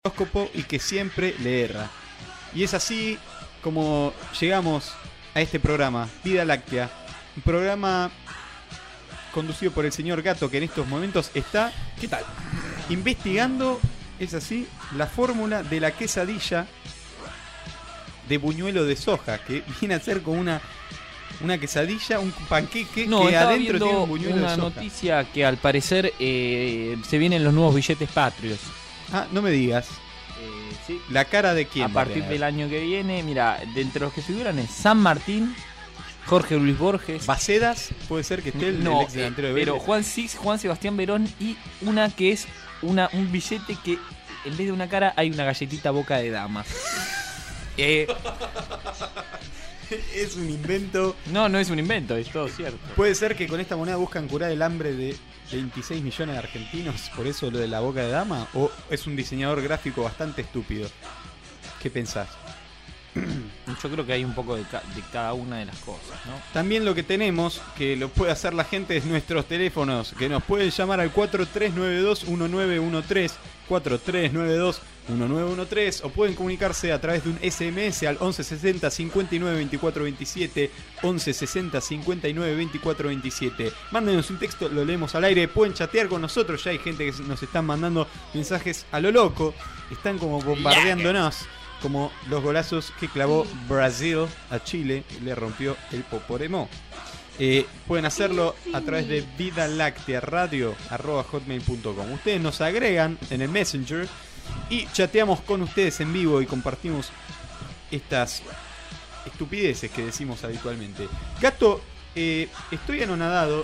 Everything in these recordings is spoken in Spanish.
horóscopo y que siempre le erra. Y es así como llegamos a este programa, Vida Láctea, un programa conducido por el señor Gato, que en estos momentos está, ¿qué tal?, investigando, es así, la fórmula de la quesadilla de buñuelo de soja, que viene a ser como una quesadilla, un panqueque que adentro tiene un buñuelo de soja. Una noticia que al parecer se vienen los nuevos billetes patrios. Ah, no me digas. Sí. ¿La cara de quién? A partir del año que viene, mira, de entre los que figuran es San Martín, Jorge Luis Borges, Bacedas, puede ser que esté el ex delantero de Vélez. Pero Juan Sebastián Verón, y una que es un billete que en vez de una cara hay una galletita boca de dama. Es un invento. No es un invento, es todo cierto. Puede ser que con esta moneda buscan curar el hambre de 26 millones de argentinos, por eso lo de la boca de dama, o es un diseñador gráfico bastante estúpido. ¿Qué pensás? Yo creo que hay un poco de cada una de las cosas, ¿no? También lo que tenemos, que lo puede hacer la gente, es nuestros teléfonos, que nos pueden llamar al 4392-1913, 4392-1913, o pueden comunicarse a través de un SMS al 1160 59 24 27, 1160 59 24 27. Mándenos un texto, lo leemos al aire, pueden chatear con nosotros, ya hay gente que nos están mandando mensajes a lo loco, están como bombardeándonos, como los golazos que clavó Brasil a Chile y le rompió el poporemó. Pueden hacerlo a través de vidalactearadio@hotmail.com. Ustedes nos agregan en el Messenger y chateamos con ustedes en vivo y compartimos estas estupideces que decimos habitualmente. Gato, estoy anonadado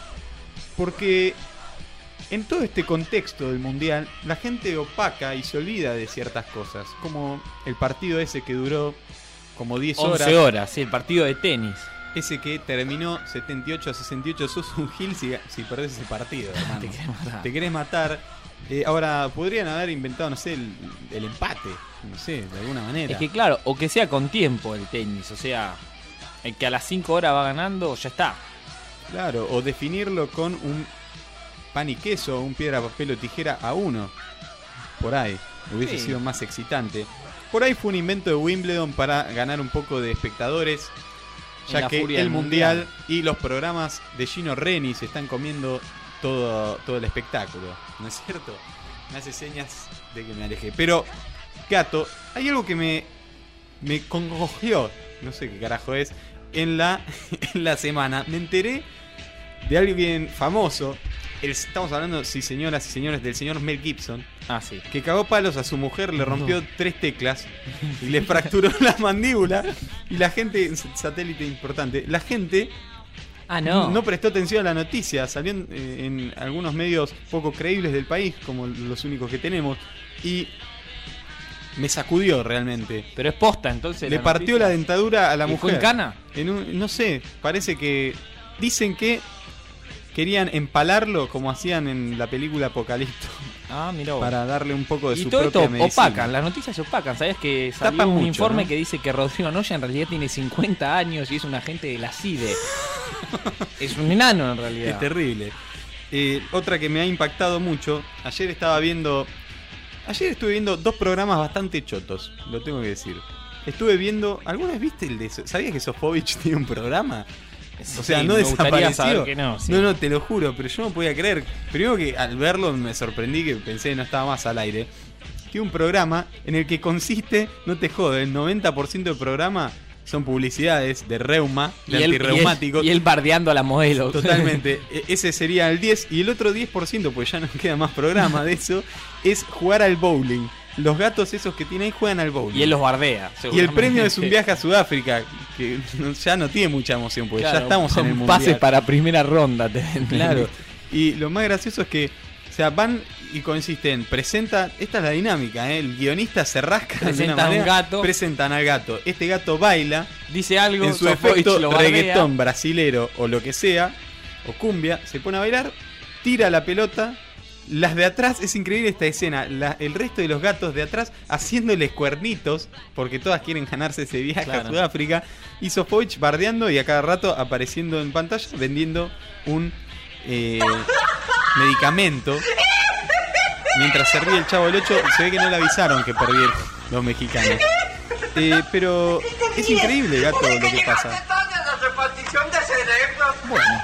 porque en todo este contexto del mundial la gente opaca y se olvida de ciertas cosas, como el partido ese que duró como 10 horas. 11 horas, sí, el partido de tenis. Ese que terminó 78-68, sos un gil si perdés ese partido, hermano. Te querés matar. Ahora, podrían haber inventado, no sé, el empate, no sé, de alguna manera. Es que claro, o que sea con tiempo el tenis, o sea, el que a las 5 horas va ganando, ya está. Claro, o definirlo con un pan y queso, un piedra, papel o tijera a 1. Por ahí, hubiese sido más excitante. Por ahí fue un invento de Wimbledon para ganar un poco de espectadores, ya que el mundial y los programas de Gino Reni se están comiendo todo el espectáculo, ¿no es cierto? Me hace señas de que me aleje. Pero, Gato, hay algo que me congojeó, no sé qué carajo es, en la semana. Me enteré de alguien famoso. Estamos hablando, sí, señoras y señores, del señor Mel Gibson. Ah, sí. Que cagó palos a su mujer, le rompió 3 teclas y le fracturó la mandíbula. Y la gente, satélite importante, la gente no prestó atención a la noticia. Salió en algunos medios poco creíbles del país, como los únicos que tenemos. Y me sacudió realmente. Pero es posta, entonces. Le partió la dentadura a la mujer. ¿Fue en cana? No sé, parece que dicen que querían empalarlo como hacían en la película Apocalipto. Ah, mirá vos. Para darle un poco de su propia medicina. Y todo esto opacan, las noticias se opacan. ¿Sabías que salió un informe, ¿no?, que dice que Rodrigo Noya en realidad tiene 50 años y es un agente de la CIDE? Es un enano en realidad. Es terrible. Otra que me ha impactado mucho, ayer estuve viendo 2 programas bastante chotos, lo tengo que decir. Estuve viendo, ¿alguna vez viste el de ¿sabías que Sofovich tiene un programa? O sea, sí, no desapareció. Que no, sí. No, te lo juro, pero yo no podía creer. Primero que al verlo me sorprendí, que pensé que no estaba más al aire. Tiene un programa en el que consiste, no te jode, el 90% del programa son publicidades de reuma, de antirreumáticos. Y él bardeando a la modelo. Totalmente. Ese sería el 10. Y el otro 10%, pues ya no queda más programa de eso, es jugar al bowling. Los gatos esos que tiene ahí juegan al bowling. Y él los bardea. Y el premio es un viaje a Sudáfrica, que ya no tiene mucha emoción, porque claro, ya estamos en el mundial. Pases para primera ronda. Claro. Y lo más gracioso es que, o sea, van y consisten, esta es la dinámica, el guionista se rasca, presentan al gato. Este gato baila, dice algo, en su efecto reggaetón brasilero o lo que sea, o cumbia, se pone a bailar, tira la pelota. Las de atrás, es increíble esta escena, el resto de los gatos de atrás haciéndoles cuernitos, porque todas quieren ganarse ese viaje a Sudáfrica, y Sofovich bardeando y a cada rato apareciendo en pantalla vendiendo un medicamento mientras se ríe el Chavo del 8, se ve que no le avisaron que perdieron los mexicanos. Pero es increíble, Gato, lo que pasa. Bueno.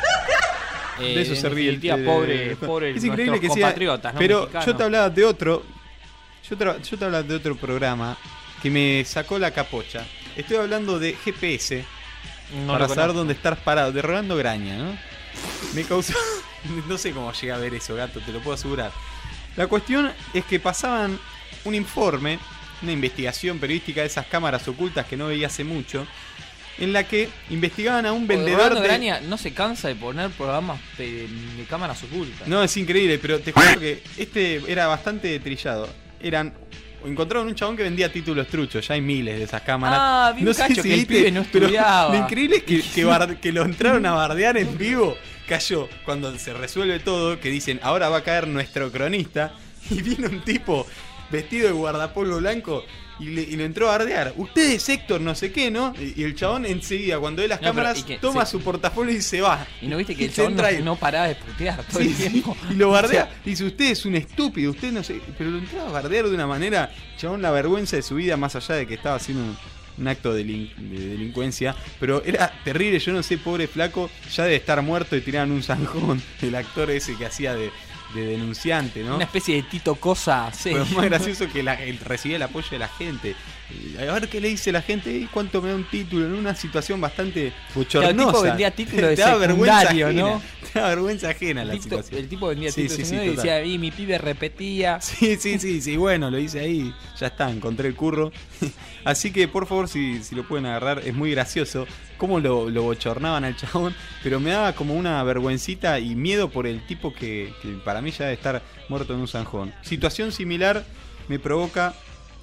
De eso se ríe el día pobre es increíble que sea, ¿no? Pero mexicanos. Yo te hablaba de otro. Yo te hablaba de otro programa que me sacó la capocha. Estoy hablando de GPS. Para saber dónde estás parado. De Rolando Graña, ¿no? Me causó. No sé cómo llegué a ver eso, Gato, te lo puedo asegurar. La cuestión es que pasaban un informe, una investigación periodística de esas cámaras ocultas que no veía hace mucho, en la que investigaban a un vendedor Rolando Graña no se cansa de poner programas de cámaras ocultas. No, es increíble, pero te juro que este era bastante trillado. Encontraron un chabón que vendía títulos truchos, ya hay miles de esas cámaras. Vi un cacho que el pibe no estudiaba. Lo increíble es que lo entraron a bardear en vivo. Cayó cuando se resuelve todo, que dicen, ahora va a caer nuestro cronista. Y vino un tipo vestido de guardapolvo blanco y lo entró a bardear. Usted es Héctor no sé qué, ¿no? Y el chabón enseguida, cuando ve las cámaras, toma su portafolio y se va. Y no viste que el chabón no paraba de putear todo el tiempo. Y lo bardea. Dice, usted es un estúpido, usted no sé. Pero lo entró a bardear de una manera, chabón, la vergüenza de su vida, más allá de que estaba haciendo un acto de delincuencia, pero era terrible. Yo no sé, pobre flaco, ya debe estar muerto y tiraban un zanjón, el actor ese que hacía de denunciante, ¿no? Una especie de Tito Cosa, sí. Pero es más gracioso que él recibía el apoyo de la gente. A ver qué le dice la gente, y cuánto me da un título, en una situación bastante bochornosa. El tipo vendía títulos de secundario, ¿no? Te da vergüenza ajena la situación. El tipo vendía títulos de secundario y decía, mi pibe repetía. Sí, bueno, lo hice ahí, ya está, encontré el curro. Así que, por favor, si lo pueden agarrar, es muy gracioso cómo lo bochornaban al chabón, pero me daba como una vergüencita y miedo por el tipo que para mí ya debe estar muerto en un zanjón. Situación similar me provoca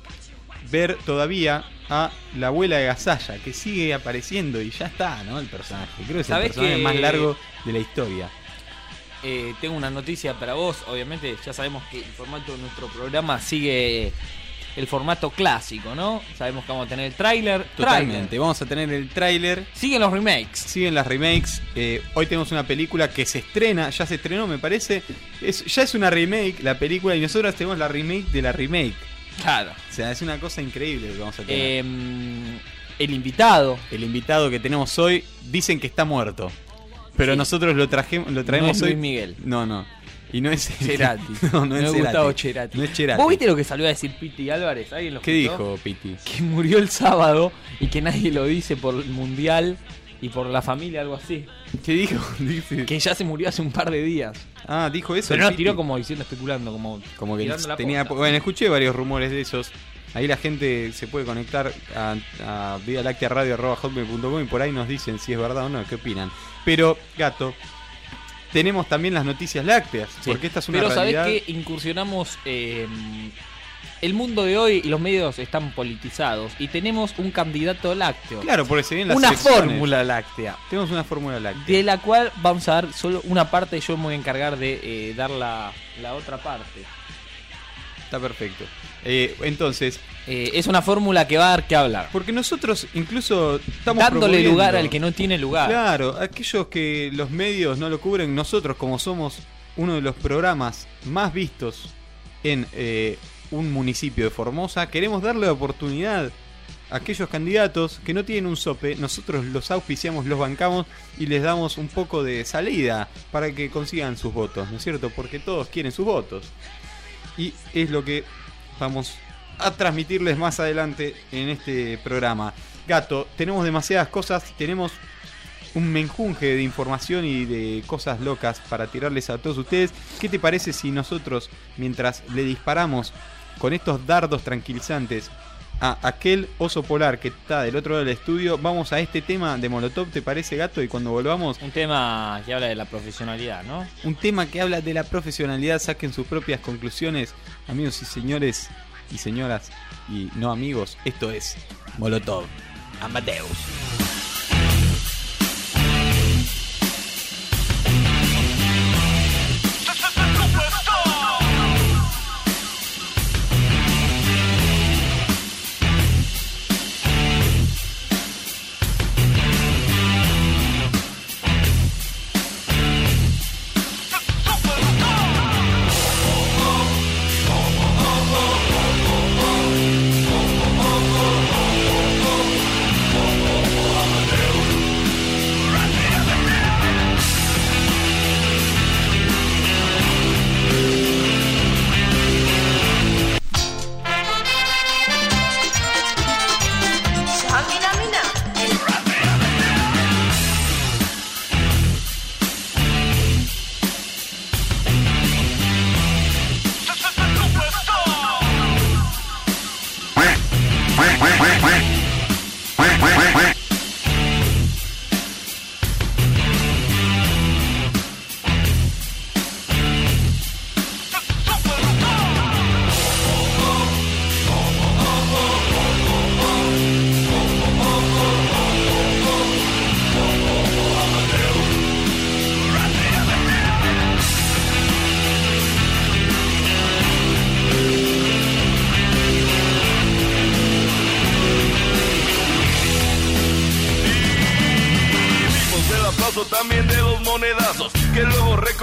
ver todavía a la abuela de Gasalla, que sigue apareciendo y ya está, ¿no? El personaje. Creo que es el personaje más largo de la historia. Tengo una noticia para vos. Obviamente ya sabemos que el formato de nuestro programa sigue el formato clásico, ¿no? Sabemos que vamos a tener el tráiler. Totalmente, vamos a tener el tráiler. Siguen los remakes. Siguen las remakes. Hoy tenemos una película que se estrena, ya se estrenó, me parece. Ya es una remake la película y nosotros tenemos la remake de la remake. Claro. O sea, es una cosa increíble que vamos a tener. El invitado que tenemos hoy, dicen que está muerto. Pero nosotros lo traemos no es hoy. Luis Miguel. No. Y no es Cerati. No es Gustavo Cerati. No es Cerati. ¿Vos viste lo que salió a decir Piti Álvarez? ¿Alguien lo ¿Qué dijo Piti? Que murió el sábado y que nadie lo dice por el mundial y por la familia, algo así. ¿Qué dijo? Dice que ya se murió hace un par de días. Dijo eso. Pero no tiró como diciendo, especulando, como que tenía. Bueno, escuché varios rumores de esos. Ahí la gente se puede conectar a vidaláctearadio@hotmail.com y por ahí nos dicen si es verdad o no, qué opinan. Pero, Gato, tenemos también las noticias lácteas, porque esta es una realidad. Pero sabés que incursionamos el mundo de hoy y los medios están politizados y tenemos un candidato lácteo. Claro, porque se vienen las una elecciones. Fórmula láctea. Tenemos una fórmula láctea. De la cual vamos a dar solo una parte, yo me voy a encargar de dar la otra parte. Está perfecto. Entonces... es una fórmula que va a dar que hablar. Porque nosotros incluso estamos dándole lugar al que no tiene lugar. Claro, aquellos que los medios no lo cubren, nosotros como somos uno de los programas más vistos en un municipio de Formosa, queremos darle la oportunidad a aquellos candidatos que no tienen un sope. Nosotros los auspiciamos, los bancamos y les damos un poco de salida para que consigan sus votos, ¿no es cierto? Porque todos quieren sus votos. Y es lo que vamos a transmitirles más adelante en este programa. Gato, tenemos demasiadas cosas, tenemos un menjunje de información y de cosas locas para tirarles a todos ustedes. ¿Qué te parece si nosotros, mientras le disparamos con estos dardos tranquilizantes a aquel oso polar que está del otro lado del estudio, vamos a este tema de Molotov, ¿te parece, Gato? Y cuando volvamos... Un tema que habla de la profesionalidad, ¿no? Un tema que habla de la profesionalidad, saquen sus propias conclusiones, amigos y señores y señoras y no amigos, esto es Molotov Amadeus.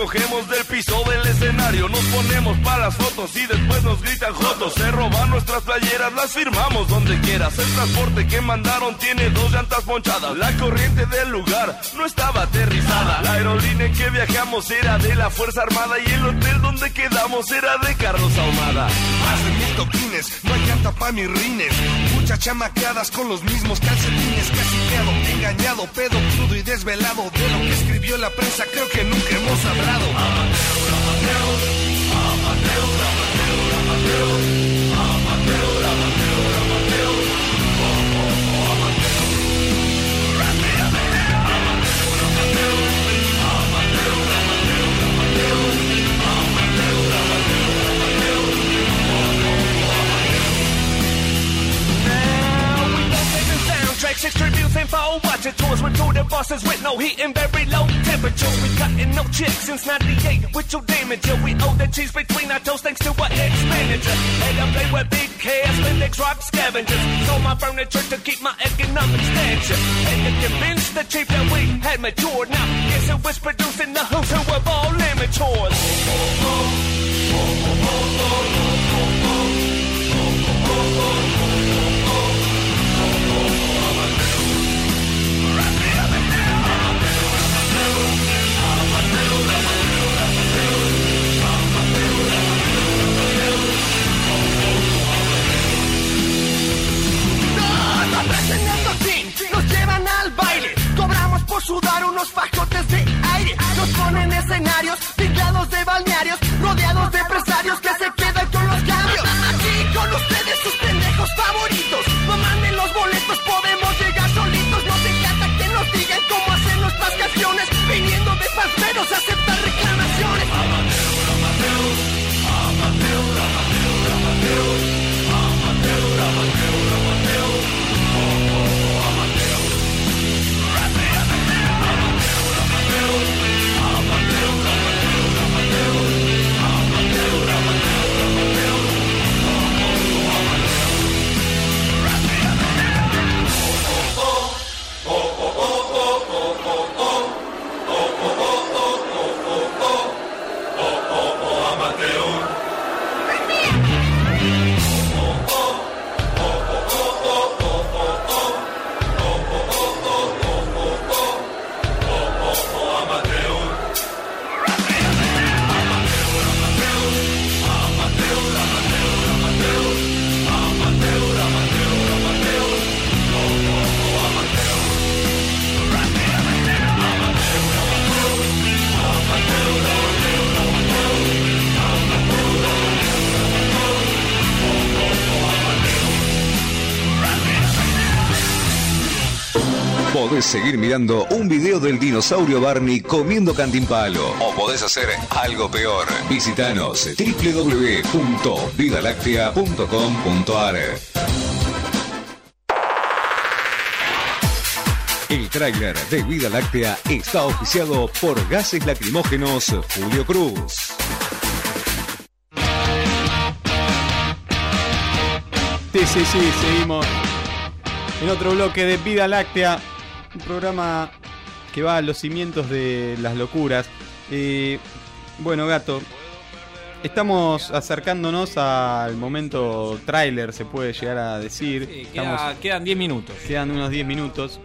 cogemos del piso del escenario, nos ponemos para las fotos y después nos gritan jotos. Se roban nuestras playeras, las firmamos donde quieras. El transporte que mandaron tiene 2 llantas ponchadas. La corriente del lugar no estaba aterrizada. La aerolínea en que viajamos era de la Fuerza Armada y el hotel donde quedamos era de Carlos Ahumada. Más de 1000 toquines, no hay llanta pa' mis rines. Muchas chamaqueadas con los mismos calcetines. Casi quedo engañado, pedo crudo y desvelado. De lo que escribió la prensa creo que nunca hemos hablado. Distributing for watching tours with through the buses with no heat and very low temperatures. We cutting no checks since 98 with your damage. Yeah, we owe the cheese between our toes thanks to our expenditure. And I play with big cash, Lindex rock scavengers. Sold my furniture to keep my economic stature. And to convince the chief that we had matured. Now, guess who was producing the who's who of all amateurs? Nos llevan al baile, cobramos por sudar unos fajotes de aire. Nos ponen escenarios, pintados de balnearios, rodeados de empresarios que se quedan con los cambios. Aquí con ustedes sus pendejos favoritos. No manden los boletos, podemos llegar solitos. Nos encanta que nos digan cómo hacer nuestras canciones, viniendo de parceros a aceptar reclamaciones. Podés seguir mirando un video del dinosaurio Barney comiendo cantimpalo. O podés hacer algo peor. Visitanos www.vidalactea.com.ar. El tráiler de Vida Láctea está auspiciado por Gases Lacrimógenos Julio Cruz. Sí, seguimos en otro bloque de Vida Láctea, un programa que va a los cimientos de las locuras. Bueno, Gato, estamos acercándonos al momento tráiler, se puede llegar a decir. Sí, quedan 10 minutos. Quedan unos 10 minutos.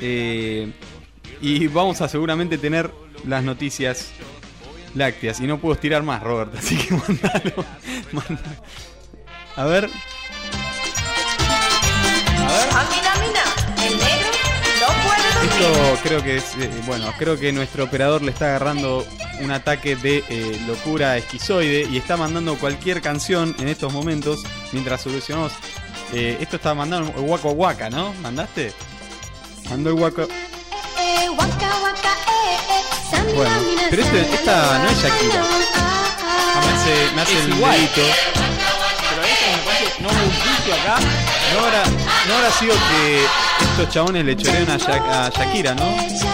Y vamos a seguramente tener las noticias lácteas. Y no puedo estirar más, Roberto, así que mandalo. A ver. Mina, el negro no puede dormir. Esto creo que es, creo que nuestro operador le está agarrando un ataque de locura esquizoide y está mandando cualquier canción en estos momentos mientras solucionamos. Esto está mandando el Waka Waka, ¿no? ¿Mandaste? Mandó el Waka. Bueno, pero esta no es Shakira. Me hace el dedito. No hubo un juicio acá. No habrá sido que estos chabones le chorean a Shakira, ¿no?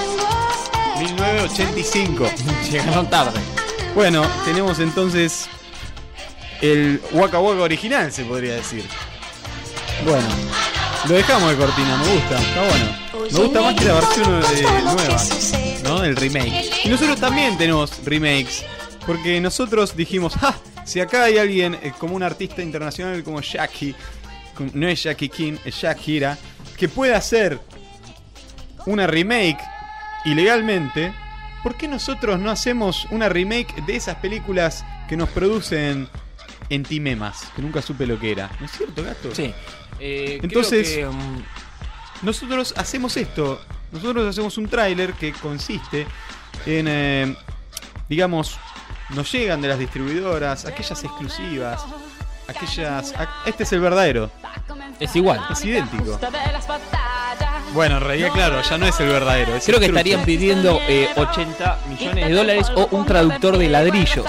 1985. Llegaron tarde. Bueno, tenemos entonces el Waka Waka original, se podría decir. Bueno, lo dejamos de cortina, me gusta, está bueno. Me gusta más que la versión nueva, ¿no? Del remake. Y nosotros también tenemos remakes. Porque nosotros dijimos, si acá hay alguien como un artista internacional como Jackie, no es Jackie King, es Shakira, que puede hacer una remake ilegalmente, ¿por qué nosotros no hacemos una remake de esas películas que nos producen entimemas? Que nunca supe lo que era. ¿No es cierto, gato? Sí. Entonces, creo que, nosotros hacemos esto. Nosotros hacemos un tráiler que consiste en, digamos, nos llegan de las distribuidoras, aquellas exclusivas, aquellas... Este es el verdadero. Es igual. Es idéntico. Bueno, en realidad, claro, ya no es el verdadero. Creo que estarían pidiendo $80 millones o un traductor de ladrillos.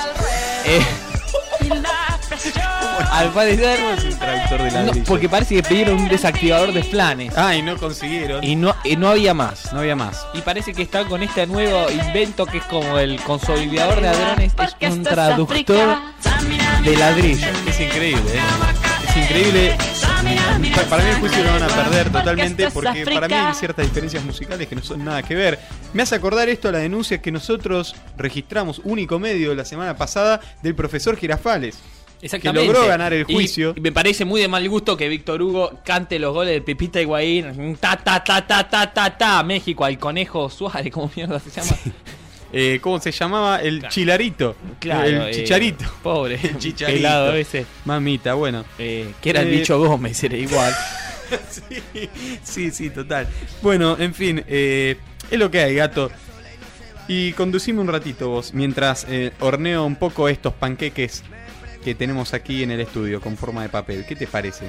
Al parecer no es un traductor de ladrillos. No, porque parece que pidieron un desactivador de flanes. Y no consiguieron. Y no había más. No había más. Y parece que están con este nuevo invento que es como el consolidador de ladrones. Es un traductor de ladrillos. Es increíble, Es increíble. Para mí el juicio lo van a perder totalmente, porque para mí hay ciertas diferencias musicales que no son nada que ver. Me hace acordar esto a la denuncia que nosotros registramos, único medio la semana pasada, del profesor Girafales. Exactamente. Que logró ganar el juicio. Y me parece muy de mal gusto que Víctor Hugo cante los goles de Pepita Higuaín. México, al Conejo Suárez, ¿cómo mierda se llama? Sí. ¿Cómo se llamaba? El Chilarito. Claro, el Chicharito. Pobre. El Chicharito. Pelado ese. Mamita, bueno. Que era el bicho Gómez, era igual. Sí, total. Bueno, en fin, es lo que hay, gato. Y conducime un ratito vos, mientras horneo un poco estos panqueques que tenemos aquí en el estudio con forma de papel. ¿Qué te parece?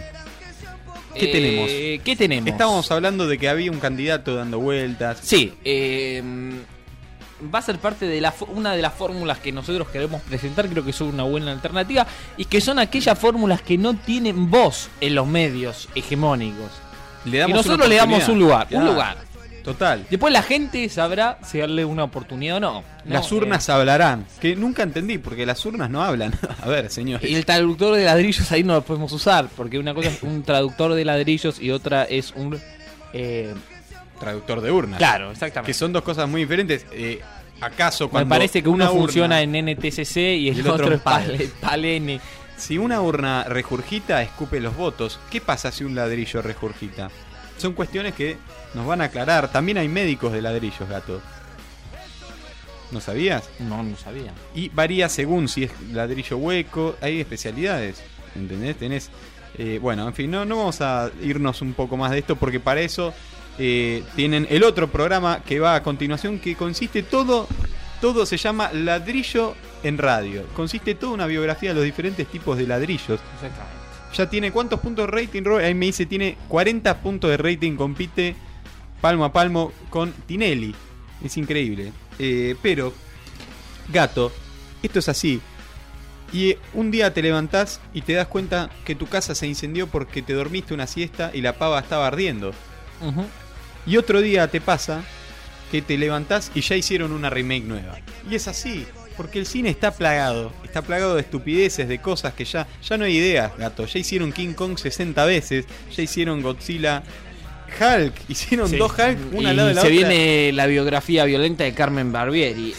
¿Qué tenemos? Estábamos hablando de que había un candidato dando vueltas. Sí, va a ser parte de una de las fórmulas que nosotros queremos presentar. Creo que son una buena alternativa. Y que son aquellas fórmulas que no tienen voz en los medios hegemónicos. Y nosotros le damos un lugar. Un lugar. Total. Después la gente sabrá si darle una oportunidad o no. Las urnas hablarán. Que nunca entendí, porque las urnas no hablan. A ver, señores. Y el traductor de ladrillos ahí no lo podemos usar. Porque una cosa es un traductor de ladrillos y otra es un... traductor de urnas. Claro, exactamente. Que son dos cosas muy diferentes. ¿Acaso cuando... Me parece que uno funciona en NTSC y el otro es PAL-N. Si una urna regurgita, escupe los votos. ¿Qué pasa si un ladrillo regurgita? Son cuestiones que nos van a aclarar. También hay médicos de ladrillos, gato. ¿No sabías? No sabía. Y varía según si es ladrillo hueco. Hay especialidades, ¿entendés? Tenés... bueno, en fin, no vamos a irnos un poco más de esto, porque para eso tienen el otro programa que va a continuación, que consiste todo se llama Ladrillo en Radio. Consiste toda una biografía de los diferentes tipos de ladrillos. Exactamente. Ya tiene ¿cuántos puntos de rating, Robert? Ahí me dice, tiene 40 puntos de rating, compite palmo a palmo con Tinelli. Es increíble. Pero, gato, esto es así. Y un día te levantás y te das cuenta que tu casa se incendió porque te dormiste una siesta y la pava estaba ardiendo. Uh-huh. Y otro día te pasa que te levantás y ya hicieron una remake nueva. Y es así. Porque el cine está plagado de estupideces, de cosas que ya no hay ideas, gato. Ya hicieron King Kong 60 veces, ya hicieron Godzilla, Hulk, hicieron dos Hulk, una al lado de la otra. Se viene la biografía violenta de Carmen Barbieri.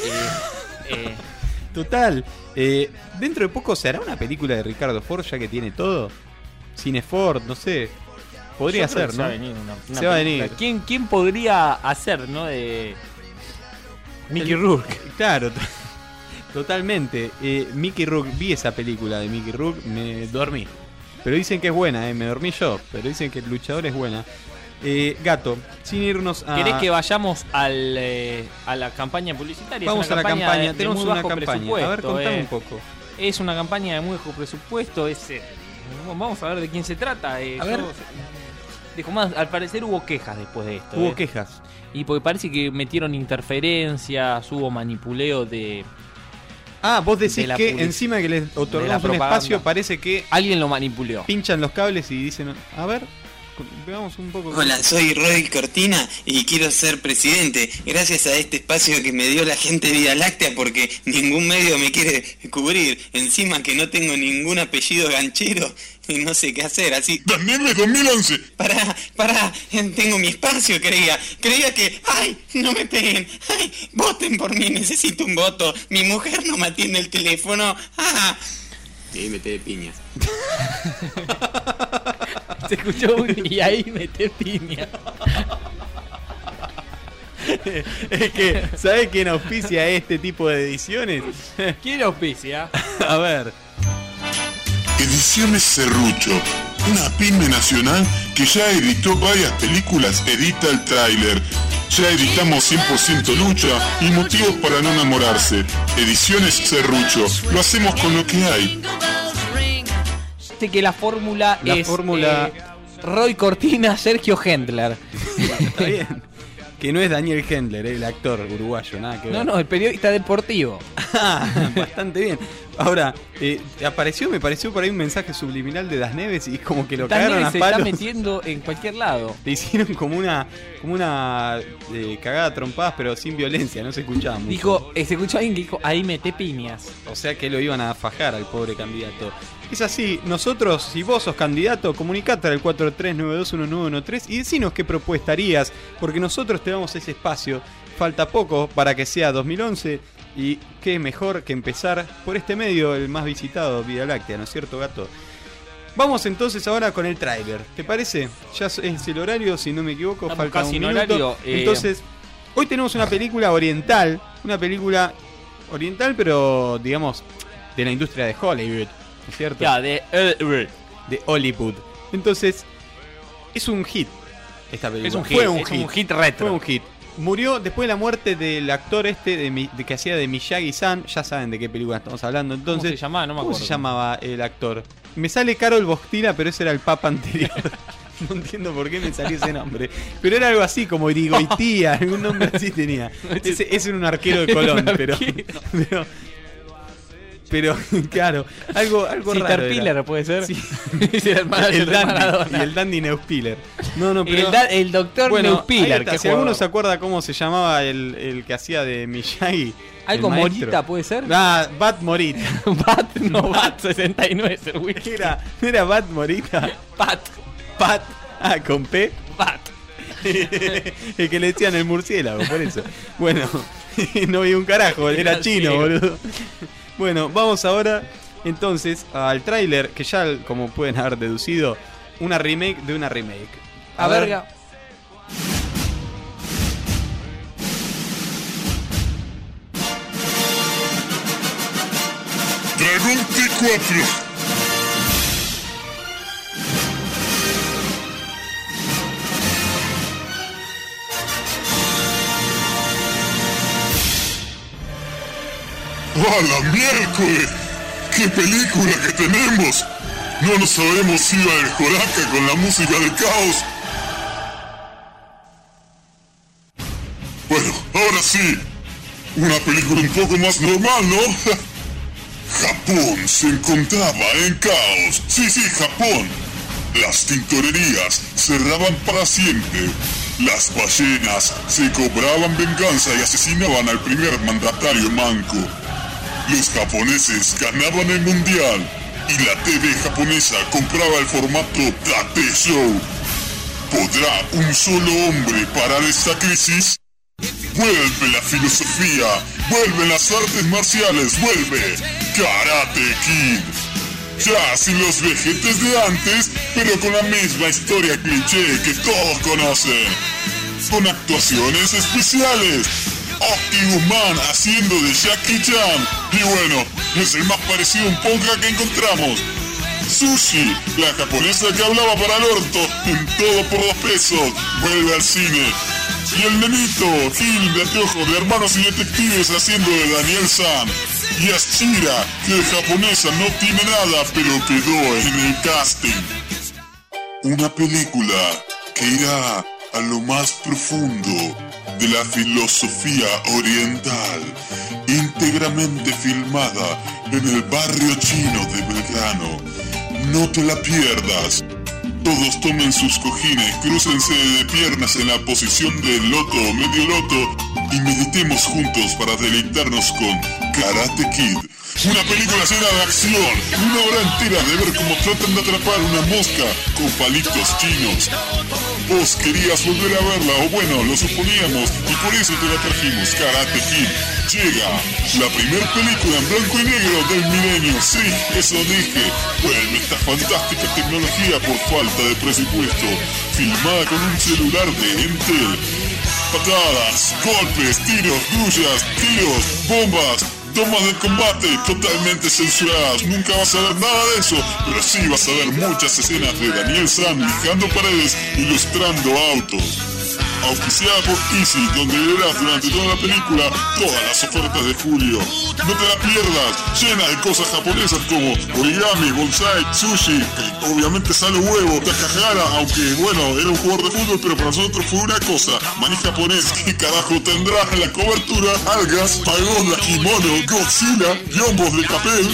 Total. Dentro de poco se hará una película de Ricardo Ford, ya que tiene todo. Cine Ford, no sé. Podría ser, ¿no? Se va a venir se va a venir. ¿Quién podría hacer, no? De Mickey Rourke. Claro. Totalmente. Mickey Rourke, vi esa película de Mickey Rourke, me dormí. Pero dicen que es buena, me dormí yo. Pero dicen que el luchador es buena. Gato, sin irnos a... ¿Querés que vayamos a la campaña publicitaria? Vamos a la campaña, tenemos una campaña. A ver, contame un poco. Es una campaña de muy bajo presupuesto. Vamos a ver de quién se trata. A ver. Al parecer hubo quejas después de esto. Hubo quejas. Y porque parece que metieron interferencias, hubo manipuleo de... vos decís que encima que les otorgamos un espacio, parece que alguien lo manipuló. Pinchan los cables y dicen, a ver. veamos un poco. Hola, soy Roy Cortina y quiero ser presidente. Gracias a este espacio que me dio la gente de Vía Láctea, porque ningún medio me quiere cubrir. Encima que no tengo ningún apellido ganchero y no sé qué hacer, así... ¡Daniel 2011! Pará, tengo mi espacio, creía que... ¡Ay, no me peguen! ¡Ay, voten por mí, necesito un voto! Mi mujer no me atiende el teléfono. ¡Ah! Y ahí meté piña. Se escuchó un y ahí meté piña. Es que, ¿sabes quién auspicia este tipo de ediciones? ¿Quién auspicia? A ver. Ediciones Serrucho, una pyme nacional que ya editó varias películas, edita el tráiler. Ya editamos 100% lucha y motivos para no enamorarse. Ediciones Serrucho, lo hacemos con lo que hay. Que la fórmula es Roy Cortina, Sergio Hendler. Está bien. Que no es Daniel Hendler, el actor uruguayo, nada que ver. No, el periodista deportivo. Bastante bien. Ahora, me pareció por ahí un mensaje subliminal de Das Neves y como que lo Das cagaron Neves a palos. Se está metiendo en cualquier lado. Le hicieron como una cagada a trompadas, pero sin violencia, no se escuchaba mucho. Dijo, se escuchó alguien que dijo, ahí meté piñas. O sea que lo iban a fajar al pobre candidato. Es así, nosotros, si vos sos candidato, comunicate al 43921913 y decinos qué propuesta harías, porque nosotros te damos ese espacio. Falta poco para que sea 2011 y qué mejor que empezar por este medio, el más visitado, Vía Láctea, ¿no es cierto, gato? Vamos entonces ahora con el tráiler, ¿te parece? Ya es el horario, si no me equivoco, estamos falta casi un en minuto. Horario, Entonces, hoy tenemos una película oriental, pero digamos de la industria de Hollywood, ¿no es cierto? Ya, de Hollywood. Entonces, es un hit esta película. Fue un hit retro. Fue un hit. Murió después de la muerte del actor de que hacía de Miyagi-san. Ya saben de qué película estamos hablando. Entonces, ¿cómo se llamaba? No me acuerdo. ¿Cómo se llamaba el actor? Me sale Carol Bostila, pero ese era el papa anterior. No entiendo por qué me salió ese nombre. Pero era algo así como Irigoitía. Algún nombre así tenía. Ese era un arquero de Colón. Pero claro, algo raro. Piller puede ser. Sí. Y el Dandy Neuspiller. No, pero el doctor Neuspiller. Si alguno se acuerda cómo se llamaba el que hacía de Miyagi. Algo Morita puede ser. Bat Morita. Bat 69 es el wiki. ¿No era Bat Morita? Pat. Con P. Bat. El que le decían el murciélago, por eso. Bueno, no vi un carajo, era chino, boludo. Bueno, vamos ahora entonces al tráiler, que ya, como pueden haber deducido, una remake de una remake. A verga. Dragón T4. ¡A la miércoles! ¡Qué película que tenemos! No nos habremos ido al Joraca con la música del caos. Bueno, ahora sí. Una película un poco más normal, ¿no? Japón se encontraba en caos. Sí, Japón. Las tintorerías cerraban para siempre. Las ballenas se cobraban venganza y asesinaban al primer mandatario manco. Los japoneses ganaban el mundial y la TV japonesa compraba el formato Tate Show. ¿Podrá un solo hombre parar esta crisis? Vuelve la filosofía, vuelven las artes marciales, vuelve Karate Kid. Ya sin los vejetes de antes, pero con la misma historia cliché que todos conocen. Con actuaciones especiales. Optimus Man haciendo de Jackie Chan. Y bueno, es el más parecido a un ponja que encontramos. Sushi, la japonesa que hablaba para el orto, en todo por 2 pesos, vuelve al cine. Y el nenito, Gil de anteojos de Hermanos y Detectives haciendo de Daniel San. Y Ashira, que de japonesa no tiene nada, pero quedó en el casting. Una película que irá a lo más profundo de la filosofía oriental, íntegramente filmada en el barrio chino de Belgrano. No te la pierdas. Todos tomen sus cojines, crúcense de piernas en la posición del loto o medio loto y meditemos juntos para deleitarnos con Karate Kid. Una película llena de acción, una hora entera de ver cómo tratan de atrapar una mosca con palitos chinos. Vos querías volver a verla, o bueno, lo suponíamos, y por eso te la trajimos. Karate Kid llega, la primera película en blanco y negro del milenio. Sí, eso dije. Vuelve esta fantástica tecnología por falta de presupuesto, filmada con un celular de Entel. Patadas, golpes, tiros, grullas, tiros, bombas, tomas de combate totalmente censuradas. Nunca vas a ver nada de eso, pero sí vas a ver muchas escenas de Daniel San lijando paredes, ilustrando autos. Auspiciada por Easy, donde verás durante toda la película todas las ofertas de julio. No te la pierdas, llena de cosas japonesas como origami, bonsai, sushi, que obviamente sale huevo, Takahara, aunque bueno, era un jugador de fútbol, pero para nosotros fue una cosa. Maní japonés, ¿qué carajo tendrá en la cobertura? Algas, pagoda, kimono, Godzilla, biombos de papel.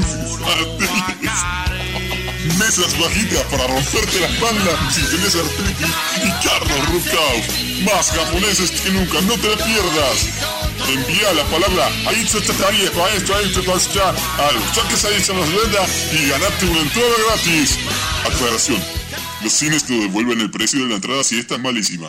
Mesas bajitas para romperte la espalda si tenés artritis y Carlos Rucaus. Más japoneses que nunca, no te la pierdas. Envía la palabra al Saques ahí se nos venda y ganate una entrada gratis. Aclaración, los cines te devuelven el precio de la entrada si esta es malísima.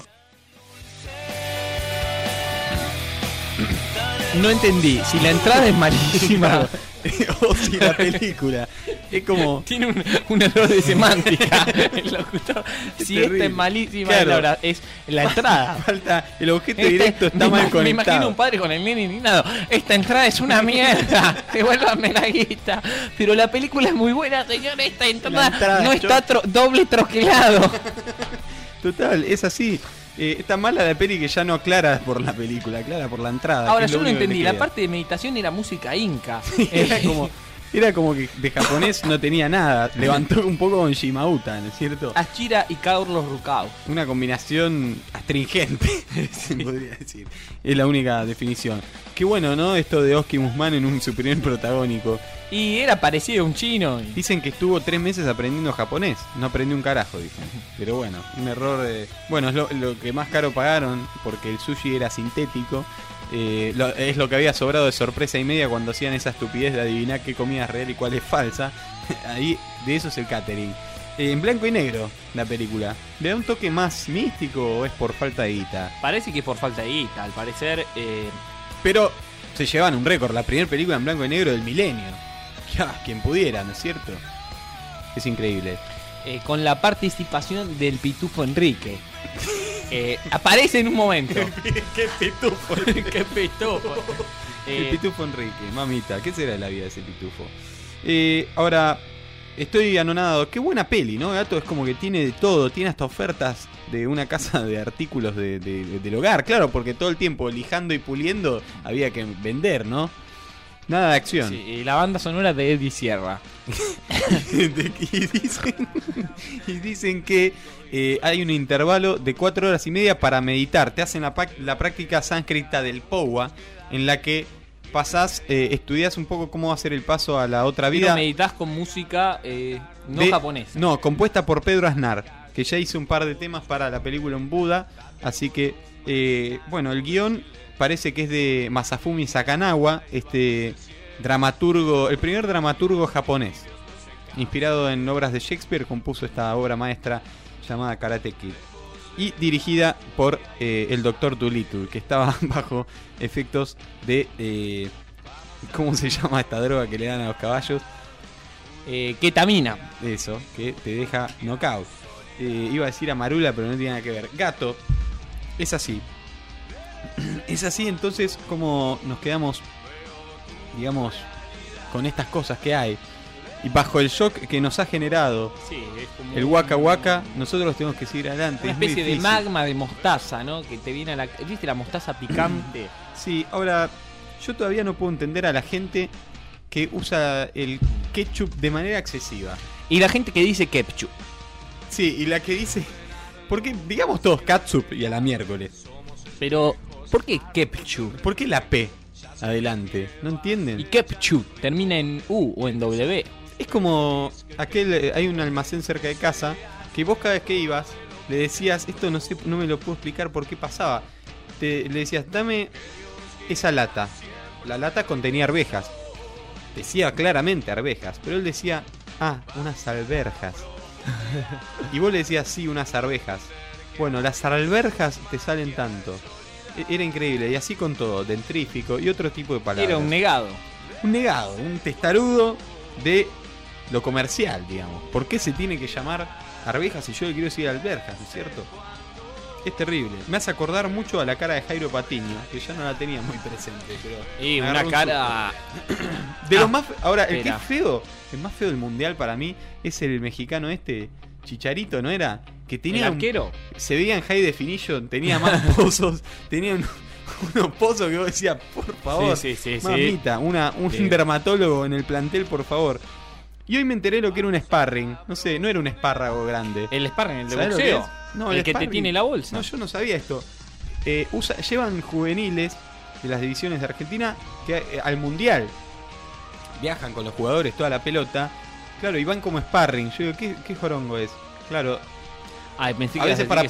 No entendí, si la entrada es malísima o si la película es como... Tiene un error de semántica el locutor. Si esta es malísima, claro, es la entrada. Falta el objeto directo, está mal conectado. Me imagino un padre con el nene indignado. Esta entrada es una mierda, devuélvame la guita. Pero la película es muy buena, señor. Esta entrada no está doble troquelado. Total, es así. Está mala la peli que ya no aclara por la película, aclara por la entrada. Ahora yo no entendí, la parte de meditación era música inca. Era como que de japonés no tenía nada. Levantó un poco con Shimauta, ¿no es cierto? Ashira y Carlos Rucao. Una combinación astringente, se podría decir. Es la única definición. Qué bueno, ¿no? Esto de Oski Musman en su primer protagónico. Y era parecido a un chino. Dicen que estuvo 3 meses aprendiendo japonés. No aprendió un carajo, dicen. Pero bueno, un error de... Bueno, es lo que más caro pagaron, porque el sushi era sintético. Es lo que había sobrado de sorpresa y media cuando hacían esa estupidez de adivinar qué comida es real y cuál es falsa. Ahí, de eso es el catering. En blanco y negro, la película. ¿Le da un toque más místico o es por falta de guita? Parece que es por falta de guita, al parecer. Pero se llevan un récord, la primera película en blanco y negro del milenio. Ya, quien pudiera, ¿no es cierto? Es increíble. Con la participación del Pitufo Enrique. Aparece en un momento. ¿Qué pitufo? ¿Qué pitufo? El Pitufo Enrique, mamita. ¿Qué será de la vida de ese pitufo? Ahora, estoy anonadado. Qué buena peli, ¿no? Gato es como que tiene de todo. Tiene hasta ofertas de una casa de artículos del hogar. Claro, porque todo el tiempo lijando y puliendo había que vender, ¿no? Nada de acción. Sí, y la banda sonora de Eddie Sierra. y dicen que hay un intervalo de 4 horas y media para meditar. Te hacen la práctica sánscrita del Powa, en la que pasás, estudias un poco cómo hacer el paso a la otra vida. Pero meditas con música japonesa. No, compuesta por Pedro Aznar, que ya hizo un par de temas para la película en Buda. Así que, bueno, el guión parece que es de Masafumi Sakanawa, dramaturgo, el primer dramaturgo japonés. Inspirado en obras de Shakespeare, compuso esta obra maestra llamada Karate Kid. Y dirigida por el Dr. Dolittle, que estaba bajo efectos de... ¿cómo se llama esta droga que le dan a los caballos? Ketamina. Eso, que te deja knockout. Iba a decir amarula, pero no tiene nada que ver. Gato, es así. Es así, entonces, como nos quedamos, digamos, con estas cosas que hay y bajo el shock que nos ha generado es como el Waka Waka, nosotros tenemos que seguir adelante. Una especie de magma de mostaza, ¿no? Que te viene a la... ¿Viste la mostaza picante? Sí, ahora, yo todavía no puedo entender a la gente que usa el ketchup de manera excesiva. Y la gente que dice ketchup. Sí, y la que dice... Porque digamos todos ketchup y a la miércoles. Pero... ¿por qué ketchup? ¿Por qué la P adelante? ¿No entienden? Y ketchup termina en U o en W. Es como hay un almacén cerca de casa que vos cada vez que ibas le decías, esto no sé, no me lo puedo explicar por qué pasaba. Le decías, dame esa lata. La lata contenía arvejas. Decía claramente arvejas, pero él decía, unas alberjas. Y vos le decías, sí, unas arvejas. Bueno, las alberjas te salen tanto. Era increíble, y así con todo, dentrífico y otro tipo de palabras. Era un negado. Un negado, un testarudo de lo comercial, digamos. ¿Por qué se tiene que llamar arvejas si yo le quiero decir alberjas, ¿no es cierto? Es terrible. Me hace acordar mucho a la cara de Jairo Patiño, que ya no la tenía muy presente, pero... Y una cara... de los más... Ahora, el que es feo, el más feo del mundial para mí, es el mexicano Chicharito, ¿no era? Que tenía ¿el arquero? Se veía en high definition, tenía más pozos, tenía unos pozos que vos decías, por favor, sí, mamita, un dermatólogo en el plantel, por favor. Y hoy me enteré lo que era un sparring. No sé, no era un espárrago grande. ¿El sparring, el de boxeo? No, el que te tiene la bolsa. No, yo no sabía esto. Llevan juveniles de las divisiones de Argentina que al mundial viajan con los jugadores toda la pelota. Claro, y van como sparring. Yo digo, ¿qué jorongo es? Claro. A veces para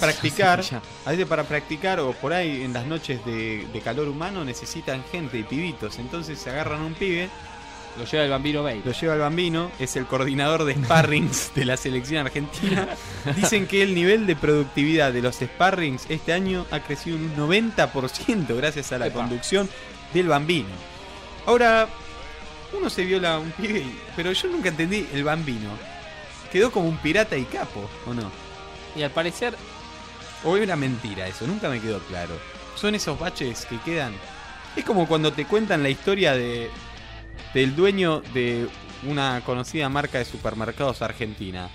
practicar o por ahí en las noches de calor humano necesitan gente y pibitos. Entonces se agarran a un pibe. Lo lleva el Bambino Bay. Lo lleva el Bambino, es el coordinador de sparrings de la selección argentina. Dicen que el nivel de productividad de los sparrings este año ha crecido un 90% gracias a la conducción del Bambino. Ahora, uno se viola a un pibe, pero yo nunca entendí el Bambino. Quedó como un pirata y capo, ¿o no? Y al parecer... O era mentira eso, nunca me quedó claro. Son esos baches que quedan... Es como cuando te cuentan la historia del dueño de una conocida marca de supermercados argentina.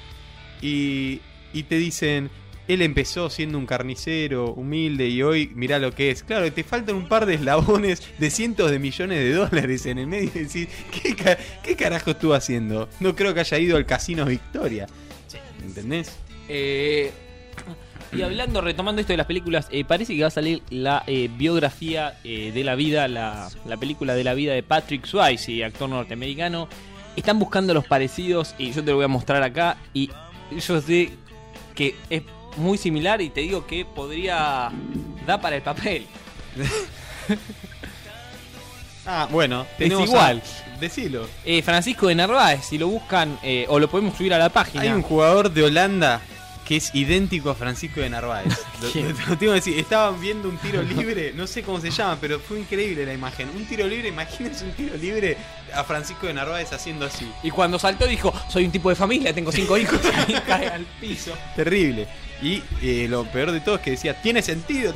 Y te dicen, él empezó siendo un carnicero humilde y hoy mirá lo que es. Claro, te faltan un par de eslabones de cientos de millones de dólares en el medio y decís, ¿qué carajo estuvo haciendo? No creo que haya ido al Casino Victoria. ¿Entendés? Y hablando, retomando esto de las películas, parece que va a salir la biografía de la vida, la película de la vida de Patrick Swayze, actor norteamericano. Están buscando los parecidos y yo te lo voy a mostrar acá. Y yo sé que es muy similar y te digo que podría dar para el papel. Bueno, es igual. Decilo. Francisco de Narváez, si lo buscan, o lo podemos subir a la página. Hay un jugador de Holanda que es idéntico a Francisco de Narváez. Lo tengo que decir, estaban viendo un tiro libre, no sé cómo se llama, pero fue increíble la imagen. Un tiro libre, imagínense un tiro libre a Francisco de Narváez haciendo así. Y cuando saltó dijo, soy un tipo de familia, tengo 5 hijos, y cae al piso. Terrible. Y lo peor de todo es que decía, tiene sentido.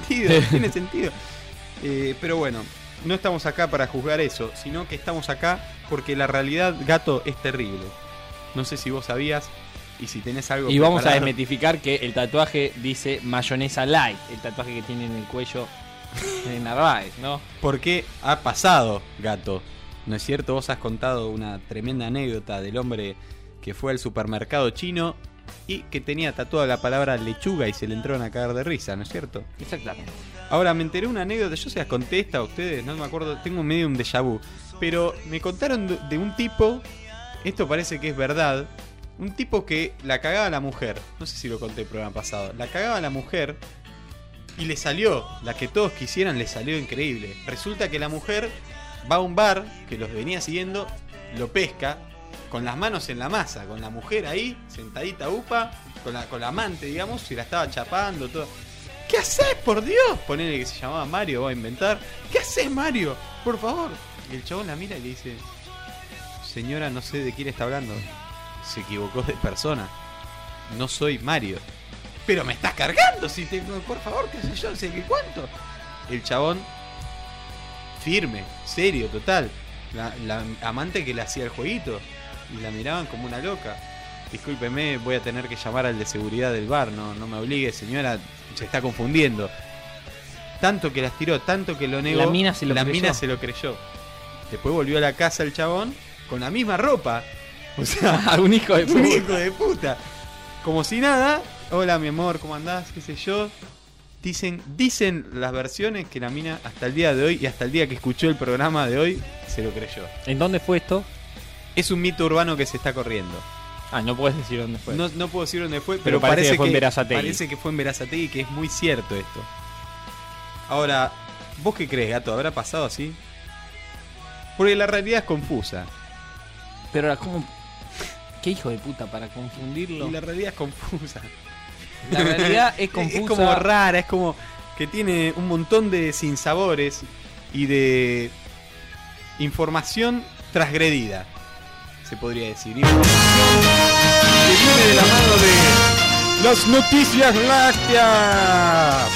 Pero bueno, no estamos acá para juzgar eso, sino que estamos acá porque la realidad, gato, es terrible. No sé si vos sabías. Y si tenés algo y vamos a desmitificar que el tatuaje dice mayonesa light, el tatuaje que tiene en el cuello de Narváez, ¿no? Porque ha pasado, gato. ¿No es cierto? Vos has contado una tremenda anécdota del hombre que fue al supermercado chino y que tenía tatuada la palabra lechuga y se le entraron a cagar de risa, ¿no es cierto? Exactamente. Ahora, me enteré una anécdota, yo se las conté esta a ustedes, no me acuerdo, tengo medio un déjà vu. Pero me contaron de un tipo, esto parece que es verdad. Un tipo que la cagaba a la mujer. No sé si lo conté el programa pasado. La cagaba a la mujer y le salió. La que todos quisieran le salió increíble. Resulta que la mujer va a un bar que los venía siguiendo, lo pesca con las manos en la masa, con la mujer ahí, sentadita upa, con la amante, digamos, y la estaba chapando, todo. ¿Qué haces, por Dios? Ponele que se llamaba Mario, voy a inventar. ¿Qué haces, Mario? Por favor. Y el chabón la mira y le dice, señora, no sé de quién está hablando. Se equivocó de persona. No soy Mario. Pero me estás cargando, si te, por favor, qué sé yo, sé qué cuánto. El chabón firme, serio, total. La amante que le hacía el jueguito y la miraban como una loca. Discúlpeme, voy a tener que llamar al de seguridad del bar. No me obligue, señora, se está confundiendo. Tanto que las tiró, tanto que lo negó. La mina se lo creyó. Después volvió a la casa el chabón con la misma ropa. O sea, un hijo de puta. Un hijo de puta. Como si nada. Hola, mi amor, ¿cómo andás? ¿Qué sé yo? Dicen las versiones que la mina hasta el día de hoy y hasta el día que escuchó el programa de hoy se lo creyó. ¿En dónde fue esto? Es un mito urbano que se está corriendo. no puedes decir dónde fue. No puedo decir dónde fue, pero parece que fue en Berazategui. Parece que fue en Berazategui, que es muy cierto esto. Ahora, ¿vos qué crees, Gato? ¿Habrá pasado así? Porque la realidad es confusa. Pero ahora, ¿cómo? ¿Qué hijo de puta para confundirlo? Y la realidad es confusa. La realidad es confusa. Es como rara, es como que tiene un montón de sinsabores y de información transgredida, se podría decir. Información que viene de la mano de las noticias lácteas.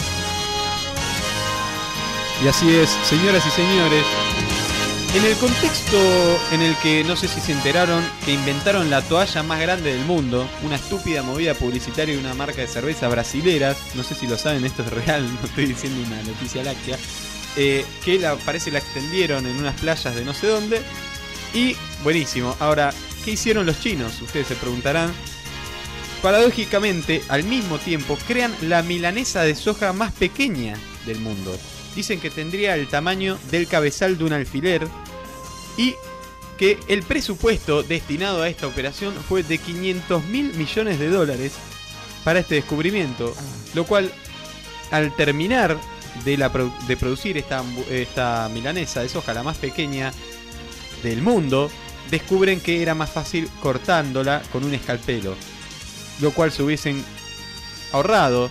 Y así es, señoras y señores. En el contexto en el que, no sé si se enteraron, que inventaron la toalla más grande del mundo, una estúpida movida publicitaria de una marca de cerveza brasileras, no sé si lo saben, esto es real, no estoy diciendo una noticia láctea, que parece la extendieron en unas playas de no sé dónde, y buenísimo. Ahora, ¿qué hicieron los chinos? Ustedes se preguntarán. Paradójicamente, al mismo tiempo, crean la milanesa de soja más pequeña del mundo. Dicen que tendría el tamaño del cabezal de un alfiler y que el presupuesto destinado a esta operación fue de $500 mil millones para este descubrimiento, lo cual, al terminar de producir esta milanesa de soja, la más pequeña del mundo, descubren que era más fácil cortándola con un escalpelo, lo cual se hubiesen ahorrado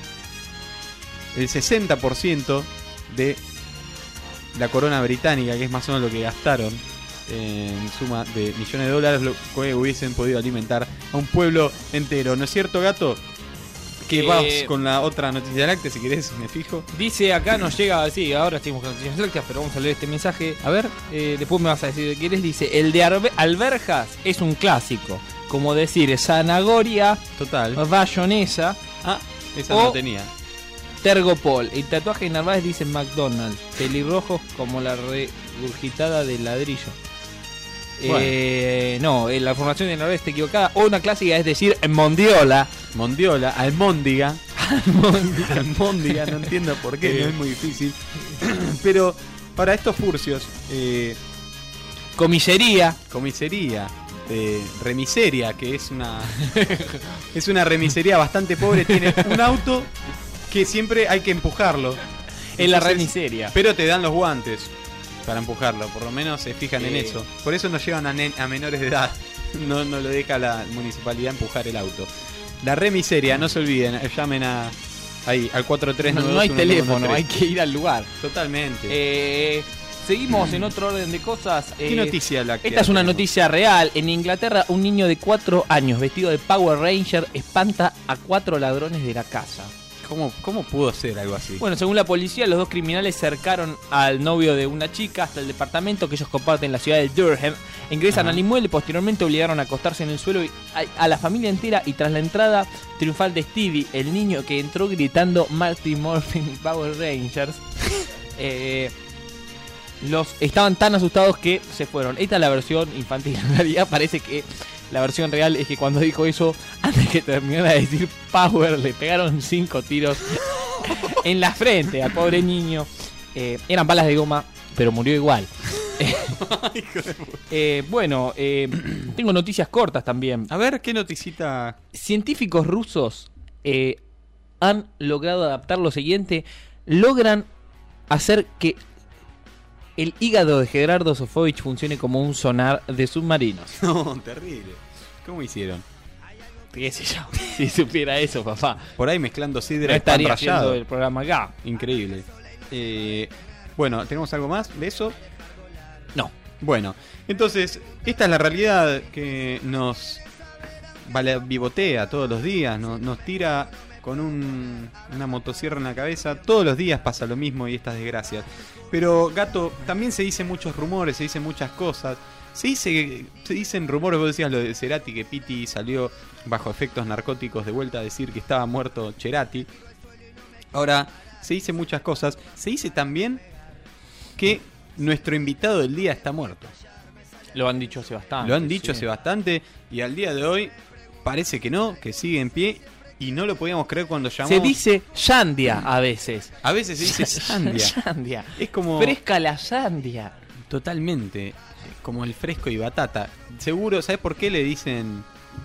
el 60% de la corona británica, que es más o menos lo que gastaron en suma de millones de dólares, lo que hubiesen podido alimentar a un pueblo entero. ¿No es cierto, Gato? Que vas con la otra noticia láctea, si querés, me fijo. Dice acá, nos llega, sí, ahora estamos con noticias lácteas, pero vamos a leer este mensaje. A ver, después me vas a decir de qué eres. Dice, el de alberjas es un clásico, como decir zanahoria, total, bayonesa, esa no tenía. Tergopol. El tatuaje de Narváez dice McDonald's. Pelirrojos como la regurgitada del ladrillo. Bueno. No, la formación de Narváez está equivocada. O una clásica es decir mondiola. Mondiola, almóndiga. Almóndiga, no entiendo por qué, no es muy difícil. Pero para estos furcios, comisaría. Remiseria, que es una remisería bastante pobre. Tiene un auto que siempre hay que empujarlo. En la remiseria. Pero te dan los guantes para empujarlo, por lo menos se fijan en eso. Por eso no llevan a menores de edad. No lo deja la municipalidad empujar el auto. La remiseria, no se olviden, llamen ahí al 439. No hay teléfono, hay que ir al lugar. Totalmente. Seguimos en otro orden de cosas. ¿Qué noticia láctea? Esta es una noticia real. En Inglaterra, un niño de 4 años vestido de Power Ranger espanta a 4 ladrones de la casa. ¿Cómo pudo ser algo así? Bueno, según la policía, los dos criminales cercaron al novio de una chica hasta el departamento que ellos comparten en la ciudad de Durham. Ingresan al inmueble, posteriormente obligaron a acostarse en el suelo a la familia entera, y tras la entrada triunfal de Stevie, el niño que entró gritando Marty Morphin Power Rangers, estaban tan asustados que se fueron. Esta es la versión infantil. En realidad parece que la versión real es que cuando dijo eso, antes que terminara de decir Power, le pegaron 5 tiros en la frente al pobre niño. Eran balas de goma, pero murió igual. Bueno, tengo noticias cortas también. A ver, ¿qué noticita? Científicos rusos han logrado adaptar lo siguiente. Logran hacer que el hígado de Gerardo Sofovich funcione como un sonar de submarinos. No, terrible. ¿Cómo hicieron? ¿Qué sé yo? Si supiera eso, papá. Por ahí mezclando sidra no y pan estaría rallado. haciendo el programa acá. Increíble. Bueno, ¿tenemos algo más de eso? No. Bueno, entonces, esta es la realidad que nos vivotea todos los días, nos tira con una motosierra en la cabeza. Todos los días pasa lo mismo y estas desgracias. Pero, Gato, también se dicen muchos rumores, se dicen muchas cosas. Se dicen rumores, vos decías lo de Cerati, que Pitti salió bajo efectos narcóticos de vuelta a decir que estaba muerto Cerati. Ahora, se dicen muchas cosas. Se dice también que nuestro invitado del día está muerto. Lo han dicho hace bastante. Lo han dicho hace bastante y al día de hoy parece que no, que sigue en pie. Y no lo podíamos creer cuando llamó. Se dice Yandia a veces. A veces se dice Yandia. Yandia. Es como... Fresca la Yandia. Totalmente. Como el fresco y batata. Seguro, ¿sabes por qué le dicen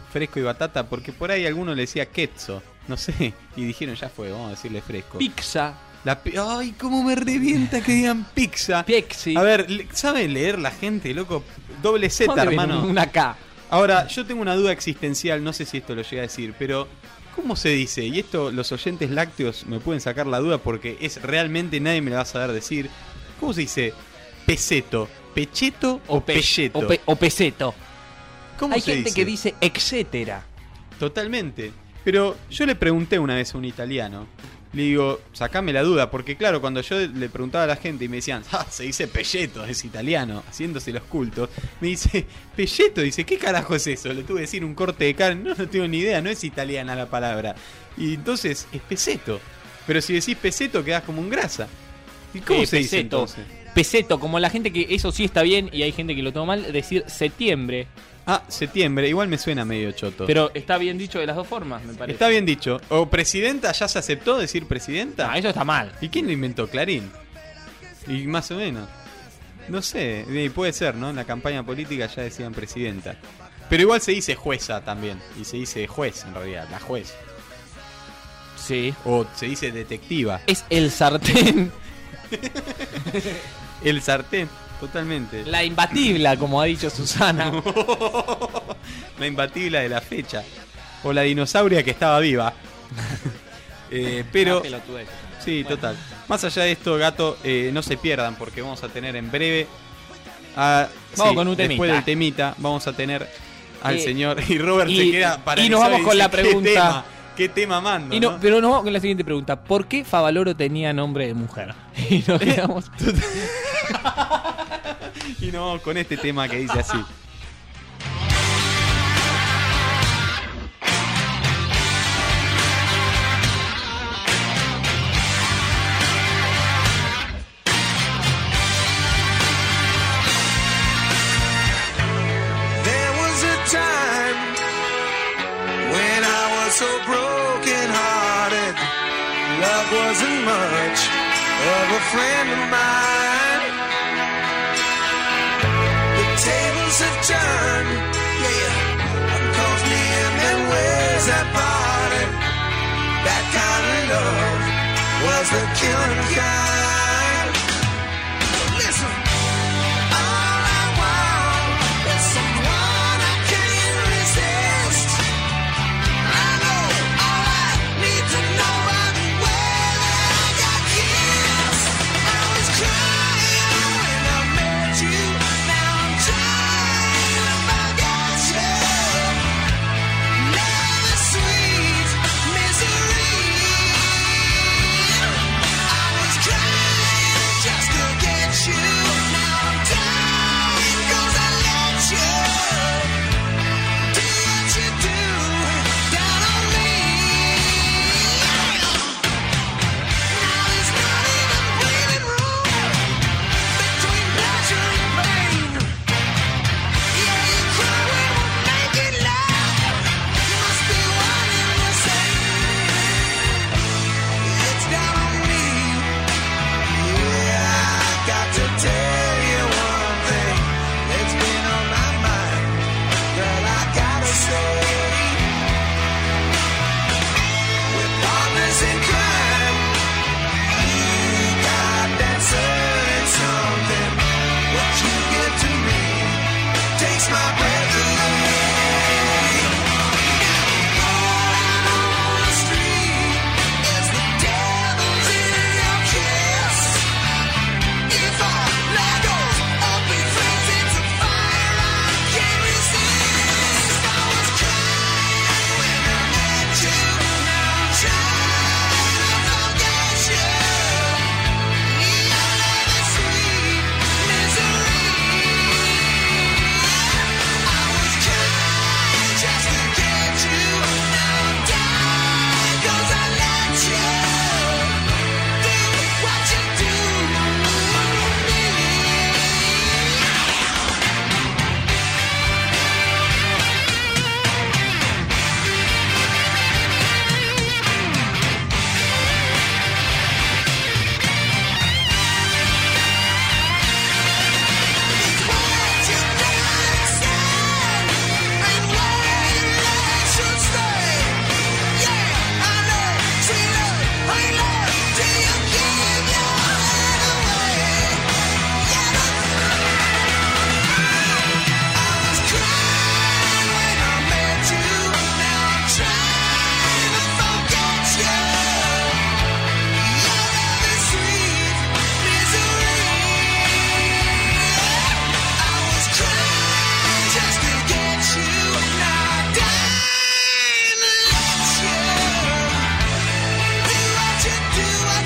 fresco y batata, porque por ahí alguno le decía quetzo, no sé, y dijeron ya fue, vamos a decirle fresco. Pizza. Ay, cómo me revienta que digan pizza. Pixi. A ver, ¿sabe leer la gente, loco? Doble Z, hermano. Una K. Ahora, yo tengo una duda existencial, no sé si esto lo llega a decir, pero ¿cómo se dice? Y esto los oyentes lácteos me pueden sacar la duda porque es realmente nadie me la va a saber decir. ¿Cómo se dice? Peseto, pecheto o pelleto. O peseto. ¿Cómo Hay se gente dice? que dice etcétera. Totalmente. Pero yo le pregunté una vez a un italiano. Le digo, sacame la duda, porque claro, cuando yo le preguntaba a la gente y me decían, se dice pelleto, es italiano, haciéndose los cultos, me dice, pelleto, dice, ¿qué carajo es eso? Le tuve que decir un corte de carne, no tengo ni idea, no es italiana la palabra. Y entonces es peseto. Pero si decís peseto quedás como un grasa. ¿Y cómo se dice entonces? Peseto, como la gente que eso sí está bien y hay gente que lo toma mal, decir septiembre. Ah, septiembre, igual me suena medio choto. Pero está bien dicho de las dos formas, me parece. Está bien dicho. O presidenta, ¿ya se aceptó decir presidenta? No, eso está mal. ¿Y quién lo inventó? Clarín. Y más o menos. No sé, puede ser, ¿no? En la campaña política ya decían presidenta. Pero igual se dice jueza también. Y se dice juez, en realidad, la juez. Sí. O se dice detectiva. Es el sartén. El sartén, totalmente. La imbatible, como ha dicho Susana. La imbatible de la fecha. O la dinosauria que estaba viva. Pero... Sí, bueno. Total. Más allá de esto, gato, no se pierdan porque vamos a tener en breve... vamos con un temita. Después del temita vamos a tener al señor... Y Robert se queda paralizado. Y nos vamos con la pregunta... ¿Qué tema mando? ¿no? Pero nos vamos con la siguiente pregunta. ¿Por qué Favaloro tenía nombre de mujer? Y nos quedamos... Y nos vamos con este tema que dice así. So broken hearted, love wasn't much of a friend of mine. The tables have turned, yeah, cause me and them ways have parted. That kind of love was the killing kind. Listen, all I want is someone I can't resist. Sweet misery. I was crying.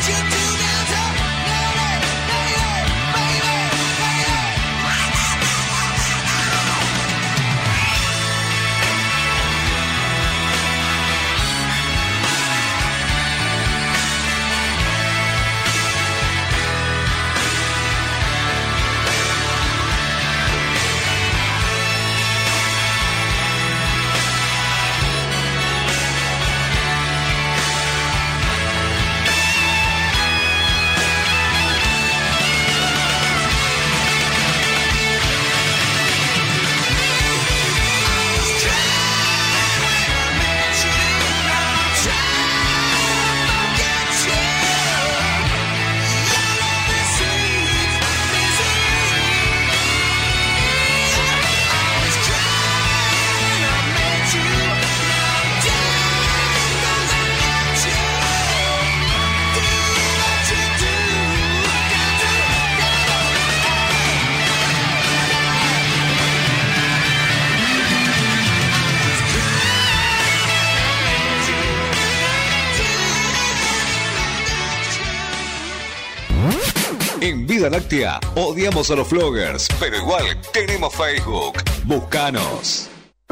En Vida Láctea odiamos a los vloggers, pero igual tenemos Facebook. Búscanos.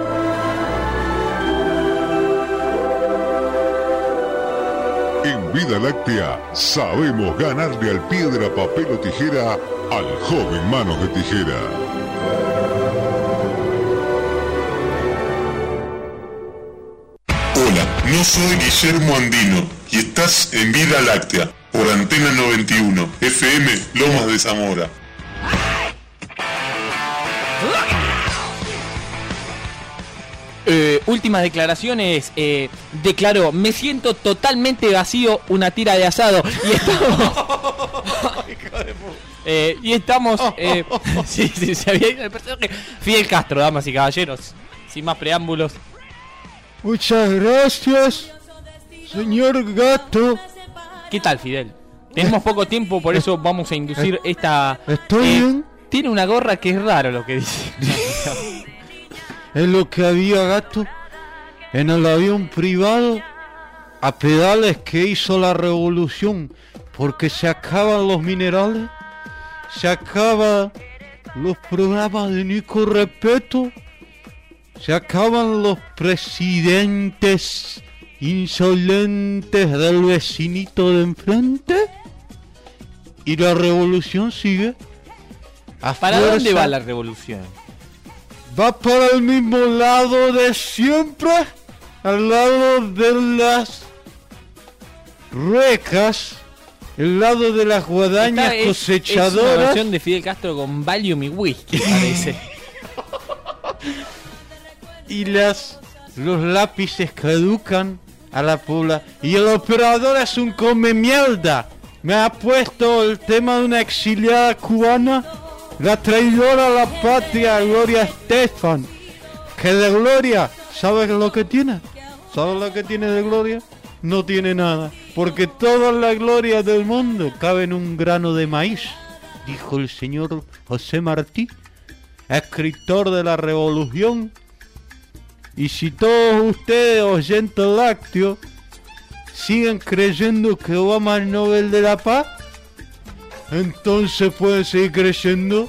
En Vida Láctea sabemos ganarle al piedra, papel o tijera al joven Manos de Tijera. Hola, no soy Guillermo Andino y estás en Vida Láctea por Antena 91, FM Lomas de Zamora. Últimas declaraciones. Declaró: me siento totalmente vacío, una tira de asado. Y estamos. Sí, se había ido el personaje. Fidel Castro, damas y caballeros. Sin más preámbulos. Muchas gracias, señor Gato. ¿Qué tal, Fidel? Tenemos poco tiempo, por eso vamos a inducir esta... ¿Estoy bien? Tiene una gorra que es raro lo que dice. Es lo que había, Gato, en el avión privado a pedales que hizo la revolución, porque se acaban los minerales, se acaban los programas de Nico Repeto, se acaban los presidentes insolentes del vecinito de enfrente y la revolución sigue. ¿Para dónde va la revolución? Va para el mismo lado de siempre, al lado de las ruecas, el lado de las guadañas cosechadoras. Es una versión de Fidel Castro con Valium y whisky, parece. Y los lápices caducan a la pobla. Y el operador es un come mierda. Me ha puesto el tema de una exiliada cubana, la traidora a la patria, Gloria Estefan. Que de Gloria, ¿sabes lo que tiene? ¿Sabes lo que tiene de Gloria? No tiene nada, porque toda la gloria del mundo cabe en un grano de maíz, dijo el señor José Martí, escritor de la Revolución. Y si todos ustedes, oyentes lácteos, siguen creyendo que Obama es el Nobel de la Paz, entonces pueden seguir creyendo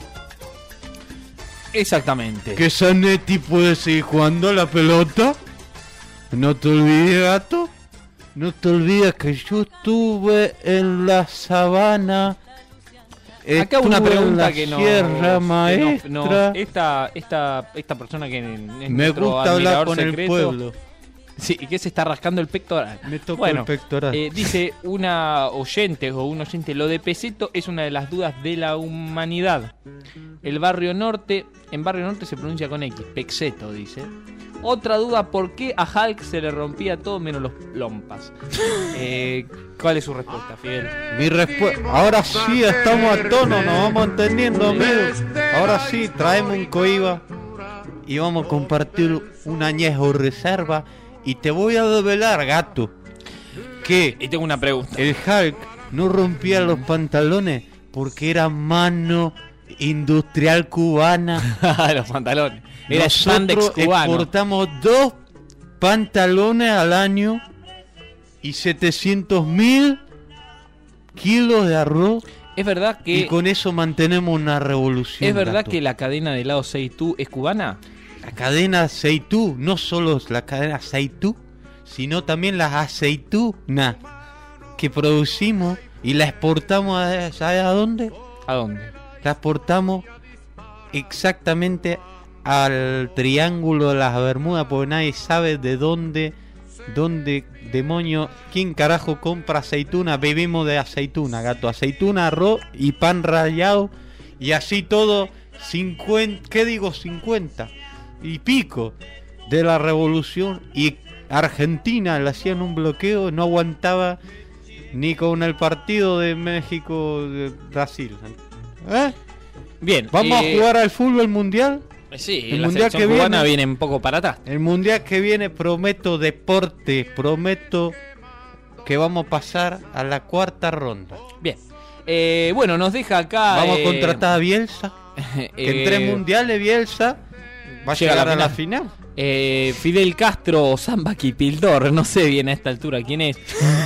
exactamente que Zanetti puede seguir jugando a la pelota. No te olvides, Gato, no te olvides que yo estuve en la sabana. Acá una pregunta que no, Sierra Maestra. Esta persona que me gusta hablar con secreto, el pueblo. Sí, y que se está rascando el pectoral. Me tocó el pectoral. Dice una oyente o un oyente: lo de Peseto es una de las dudas de la humanidad. En Barrio Norte se pronuncia con X, Pexeto, dice. Otra duda: ¿por qué a Hulk se le rompía todo menos los lompas? ¿Cuál es su respuesta, Fidel? Mi respuesta: ahora sí estamos a tono, nos vamos entendiendo, amigos. Ahora sí, traemos un coiba y vamos a compartir un añejo reserva. Y te voy a develar, Gato, que y tengo una pregunta. El Hulk no rompía los pantalones porque era mano industrial cubana. Los pantalones. Era spandex cubano. Exportamos 2 pantalones al año y 700.000 kilos de arroz. Es verdad que... Y con eso mantenemos una revolución. ¿Es verdad que la cadena de helado Seitu es cubana? La cadena Seitu, no solo la cadena Seitu, sino también las aceitunas que producimos y la exportamos ¿sabes a dónde? ¿A dónde? La exportamos exactamente al Triángulo de las Bermudas, porque nadie sabe de dónde demonio, quién carajo compra aceituna. Vivimos de aceituna, gato, aceituna, arroz y pan rallado, y así todo 50, ¿qué digo? 50 y pico de la revolución, y Argentina le hacían un bloqueo, no aguantaba ni con el partido de México de Brasil. Bien, vamos a jugar al fútbol mundial. Sí, el la mundial selección que cubana viene un poco para atrás. El mundial que viene prometo deporte, prometo que vamos a pasar a la cuarta ronda. Bien, bueno, nos deja acá... Vamos a contratar a Bielsa, que en 3 mundiales Bielsa va a llegar a la final. Fidel Castro o Samba Kipildor, no sé bien a esta altura quién es.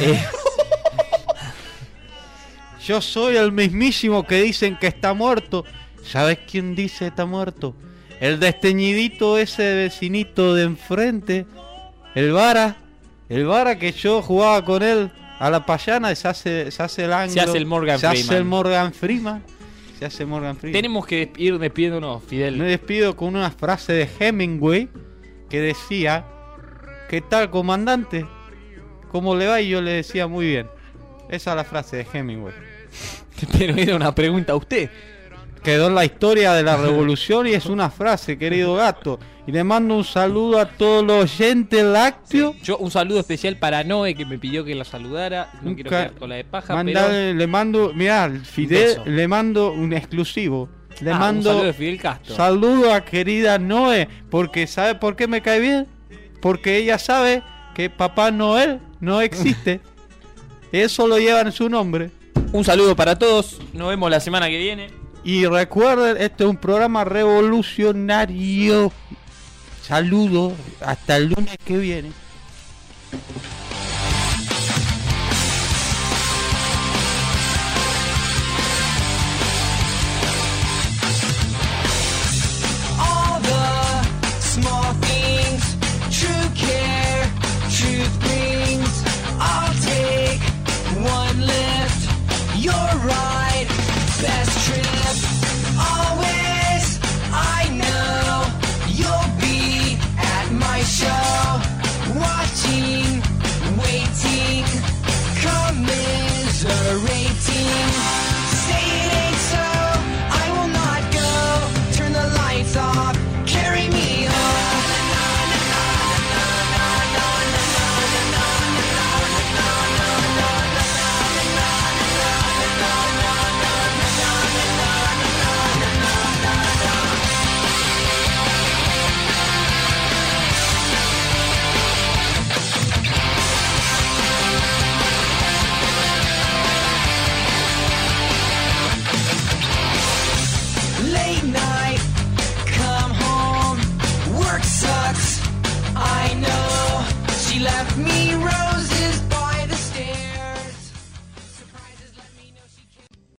Yo soy el mismísimo que dicen que está muerto. ¿Sabes quién dice que está muerto? El desteñidito, ese vecinito de enfrente, el Vara que yo jugaba con él a la payana, se hace el ángulo, se hace el Morgan Freeman. Tenemos que ir despidiéndonos, Fidel. Me despido con una frase de Hemingway que decía: ¿qué tal, comandante? ¿Cómo le va? Y yo le decía: muy bien. Esa es la frase de Hemingway. Pero era una pregunta a usted. Quedó en la historia de la revolución y es una frase, querido gato. Y le mando un saludo a todos los oyentes lácteos. Sí, yo un saludo especial para Noé, que me pidió que la saludara. No quiero quedar con la de paja, pero... Le mando, mirá, Fidel, le mando un exclusivo. Le mando un saludo de Fidel Castro. Saludo a querida Noé, porque ¿sabe por qué me cae bien? Porque ella sabe que Papá Noel no existe. Eso lo lleva en su nombre. Un saludo para todos. Nos vemos la semana que viene. Y recuerden, este es un programa revolucionario. Saludos, hasta el lunes que viene.